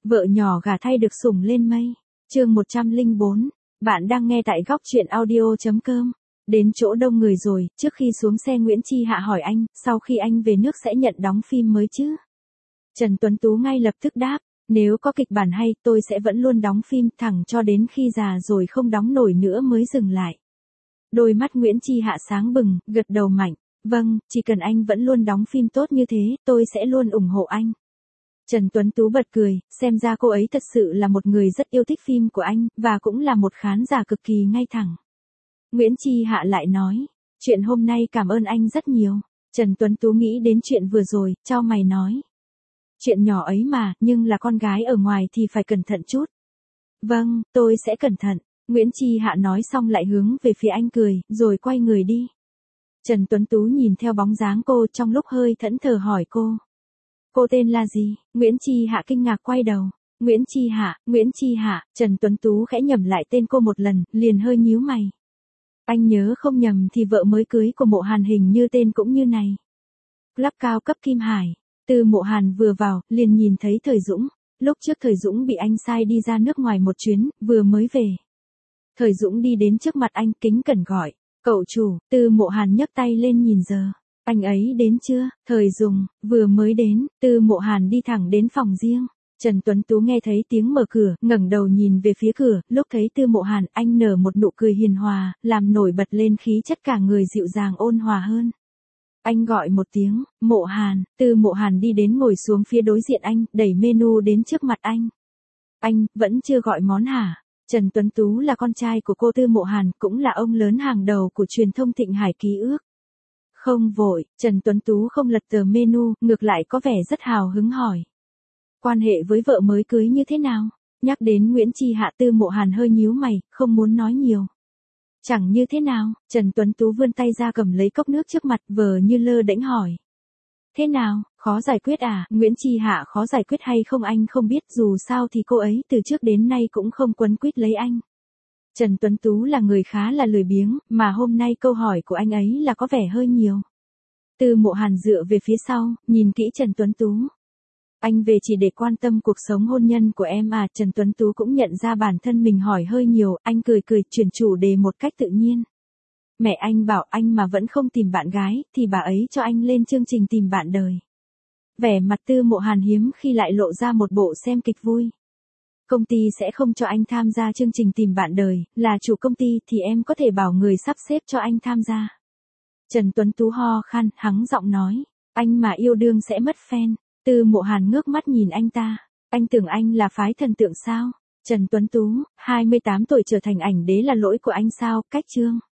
Vợ nhỏ gả thay được sủng lên mây. Chương 104. Bạn đang nghe tại góc truyện audio.com. Đến chỗ đông người rồi, trước khi xuống xe Nguyễn Chi Hạ hỏi anh, sau khi anh về nước sẽ nhận đóng phim mới chứ? Trần Tuấn Tú ngay lập tức đáp, nếu có kịch bản hay, tôi sẽ vẫn luôn đóng phim thẳng cho đến khi già rồi không đóng nổi nữa mới dừng lại. Đôi mắt Nguyễn Chi Hạ sáng bừng, gật đầu mạnh, vâng, chỉ cần anh vẫn luôn đóng phim tốt như thế, tôi sẽ luôn ủng hộ anh. Trần Tuấn Tú bật cười, xem ra cô ấy thật sự là một người rất yêu thích phim của anh, và cũng là một khán giả cực kỳ ngay thẳng. Nguyễn Chi Hạ lại nói, chuyện hôm nay cảm ơn anh rất nhiều. Trần Tuấn Tú nghĩ đến chuyện vừa rồi, chau mày nói. Chuyện nhỏ ấy mà, nhưng là con gái ở ngoài thì phải cẩn thận chút. Vâng, tôi sẽ cẩn thận. Nguyễn Chi Hạ nói xong lại hướng về phía anh cười, rồi quay người đi. Trần Tuấn Tú nhìn theo bóng dáng cô trong lúc hơi thẫn thờ hỏi cô. Cô tên là gì? Nguyễn Chi Hạ kinh ngạc quay đầu. Nguyễn Chi Hạ, Trần Tuấn Tú khẽ nhẩm lại tên cô một lần, liền hơi nhíu mày. Anh nhớ không nhầm thì vợ mới cưới của Mộ Hàn hình như tên cũng như này. Club cao cấp Kim Hải. Từ Mộ Hàn vừa vào, liền nhìn thấy Thời Dũng. Lúc trước Thời Dũng bị anh sai đi ra nước ngoài một chuyến, vừa mới về. Thời Dũng đi đến trước mặt anh kính cẩn gọi. Cậu chủ. Từ Mộ Hàn nhấc tay lên nhìn giờ. Anh ấy đến chưa? Thời Dùng, vừa mới đến. Từ Mộ Hàn đi thẳng đến phòng riêng. Trần Tuấn Tú nghe thấy tiếng mở cửa, ngẩng đầu nhìn về phía cửa, lúc thấy Từ Mộ Hàn, anh nở một nụ cười hiền hòa, làm nổi bật lên khí chất cả người dịu dàng ôn hòa hơn. Anh gọi một tiếng, Mộ Hàn. Từ Mộ Hàn đi đến ngồi xuống phía đối diện anh, đẩy menu đến trước mặt anh. Anh, vẫn chưa gọi món hả? Trần Tuấn Tú là con trai của cô Từ Mộ Hàn, cũng là ông lớn hàng đầu của truyền thông Thịnh Hải Ký Ức. Không vội, Trần Tuấn Tú không lật tờ menu, ngược lại có vẻ rất hào hứng hỏi. Quan hệ với vợ mới cưới như thế nào? Nhắc đến Nguyễn Chi Hạ, Từ Mộ Hàn hơi nhíu mày, không muốn nói nhiều. Chẳng như thế nào, Trần Tuấn Tú vươn tay ra cầm lấy cốc nước trước mặt, vờ như lơ đễnh hỏi. Thế nào, khó giải quyết à? Nguyễn Chi Hạ khó giải quyết hay không anh không biết, dù sao thì cô ấy từ trước đến nay cũng không quấn quýt lấy anh. Trần Tuấn Tú là người khá là lười biếng, mà hôm nay câu hỏi của anh ấy là có vẻ hơi nhiều. Từ Mộ Hàn dựa về phía sau, nhìn kỹ Trần Tuấn Tú. Anh về chỉ để quan tâm cuộc sống hôn nhân của em à? Trần Tuấn Tú cũng nhận ra bản thân mình hỏi hơi nhiều, anh cười cười chuyển chủ đề một cách tự nhiên. Mẹ anh bảo anh mà vẫn không tìm bạn gái, thì bà ấy cho anh lên chương trình tìm bạn đời. Vẻ mặt Từ Mộ Hàn hiếm khi lại lộ ra một bộ xem kịch vui. Công ty sẽ không cho anh tham gia chương trình tìm bạn đời, là chủ công ty thì em có thể bảo người sắp xếp cho anh tham gia. Trần Tuấn Tú ho khan, hắng giọng nói, anh mà yêu đương sẽ mất fan. Từ Mộ Hàn ngước mắt nhìn anh ta, anh tưởng anh là phái thần tượng sao? Trần Tuấn Tú, 28 tuổi trở thành ảnh đế là lỗi của anh sao? Cách chương.